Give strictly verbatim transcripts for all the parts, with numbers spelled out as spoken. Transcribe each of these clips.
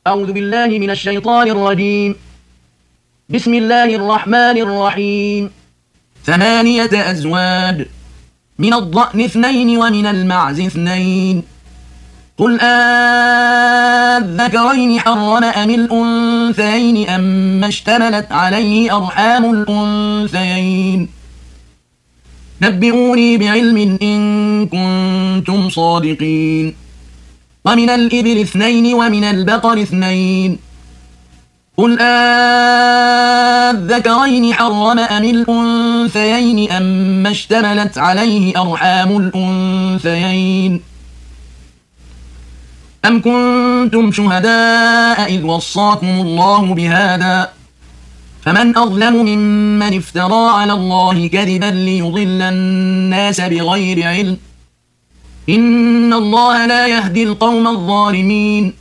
أعوذ بالله من الشيطان الرجيم. بسم الله الرحمن الرحيم. ثمانية أزواج، من الضأن اثنين ومن المعز اثنين. قل آذكرين حرم أم الأنثيين أم اشتملت عليه أرحام الأنثيين. نبئوني بعلم إن كنتم صادقين. ومن الإبل اثنين ومن البقر اثنين. قل آذكرين حرم أم الأنثيين أم اشتملت عليه أرحام الأنثيين. أم كنتم شهداء إذ وصاكم الله بهذا فمن أظلم ممن افترى على الله كذبا ليضل الناس بغير علم. إن الله لا يهدي القوم الظالمين.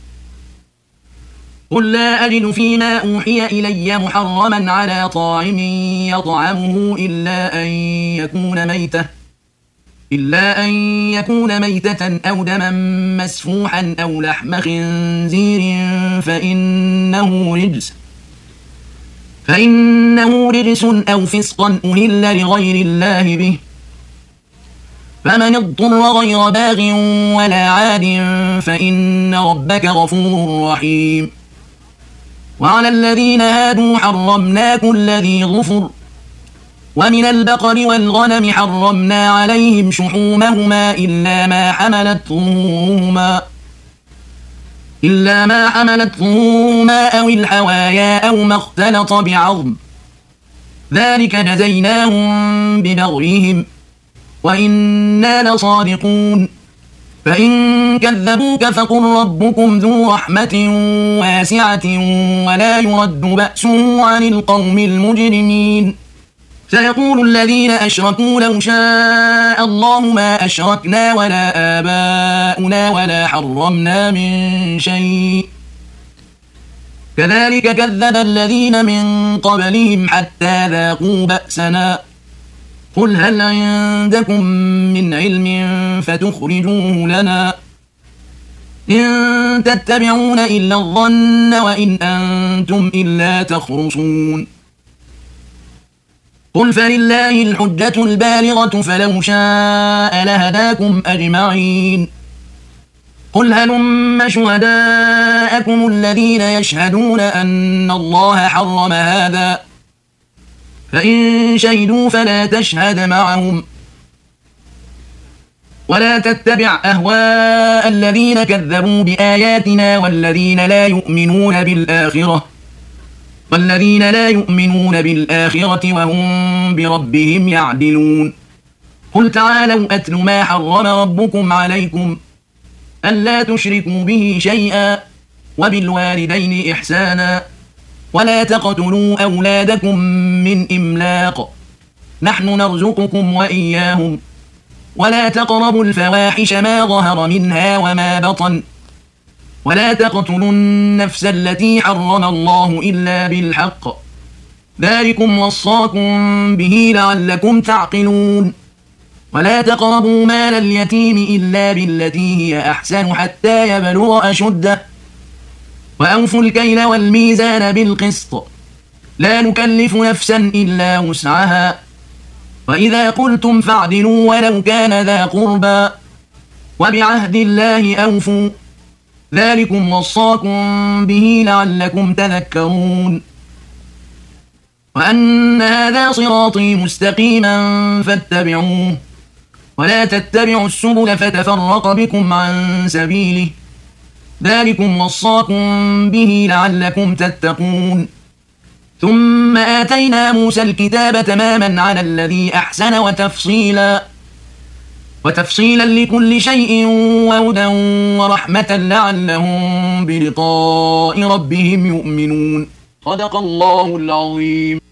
قل لا أجد فيما أوحي إلي محرما على طاعم يطعمه إلا أن يكون ميتة إلا أن يكون ميتة أو دما مسفوحا أو لحم خنزير فإنه رجس فإنه رجس أو فسقا أهل لغير الله به. فمن اضطر غير باغ ولا عاد فإن ربك غفور رحيم. وعلى الذين هادوا حرمنا كل ذي ظفر، ومن البقر والغنم حرمنا عليهم شحومهما إلا ما حملت ظهورهما إلا ما حملت ظهورهما أو الحوايا أو ما اختلط بعظم، ذلك جزيناهم ببغيهم وإنا لصادقون. فإن كذبوك فقل ربكم ذو رحمة واسعة ولا يرد بأسه عن القوم المجرمين. سيقول الذين أشركوا لو شاء الله ما أشركنا ولا آباؤنا ولا حرمنا من شيء كذلك كذب الذين من قبلهم حتى ذاقوا بأسنا. قل هل عندكم من علم فتخرجوه لنا إن تتبعون إلا الظن وإن أنتم إلا تخرصون. قل فلله الحجة البالغة فلو شاء لهداكم أجمعين. قل هلم شهداءكم الذين يشهدون أن الله حرم هذا فإن شهدوا فلا تشهد معهم ولا تتبع أهواء الذين كذبوا بآياتنا والذين لا يؤمنون بالآخرة والذين لا يؤمنون بالآخرة وهم بربهم يعدلون. قل تعالوا أتل ما حرم ربكم عليكم ألا تشركوا به شيئا وبالوالدين إحسانا ولا تقتلوا أولادكم من إملاق نحن نرزقكم وإياهم ولا تقربوا الفواحش ما ظهر منها وما بطن ولا تقتلوا النفس التي حرم الله إلا بالحق ذلكم وصاكم به لعلكم تعقلون. ولا تقربوا مال اليتيم إلا بالتي هي أحسن حتى يبلغ أشده وأوفوا الكيل والميزان بالقسط لا نكلف نفسا إلا وسعها وإذا قلتم فاعدلوا ولو كان ذا قربى وبعهد الله أوفوا ذلكم وصاكم به لعلكم تذكرون. وأن هذا صراطي مستقيما فاتبعوه ولا تتبعوا السبل فتفرق بكم عن سبيله ذلكم وصاكم به لعلكم تتقون. ثم آتينا موسى الكتاب تماما على الذي أحسن وتفصيلا وتفصيلا لكل شيء وهدى ورحمة لعلهم بلقاء ربهم يؤمنون. صدق الله العظيم.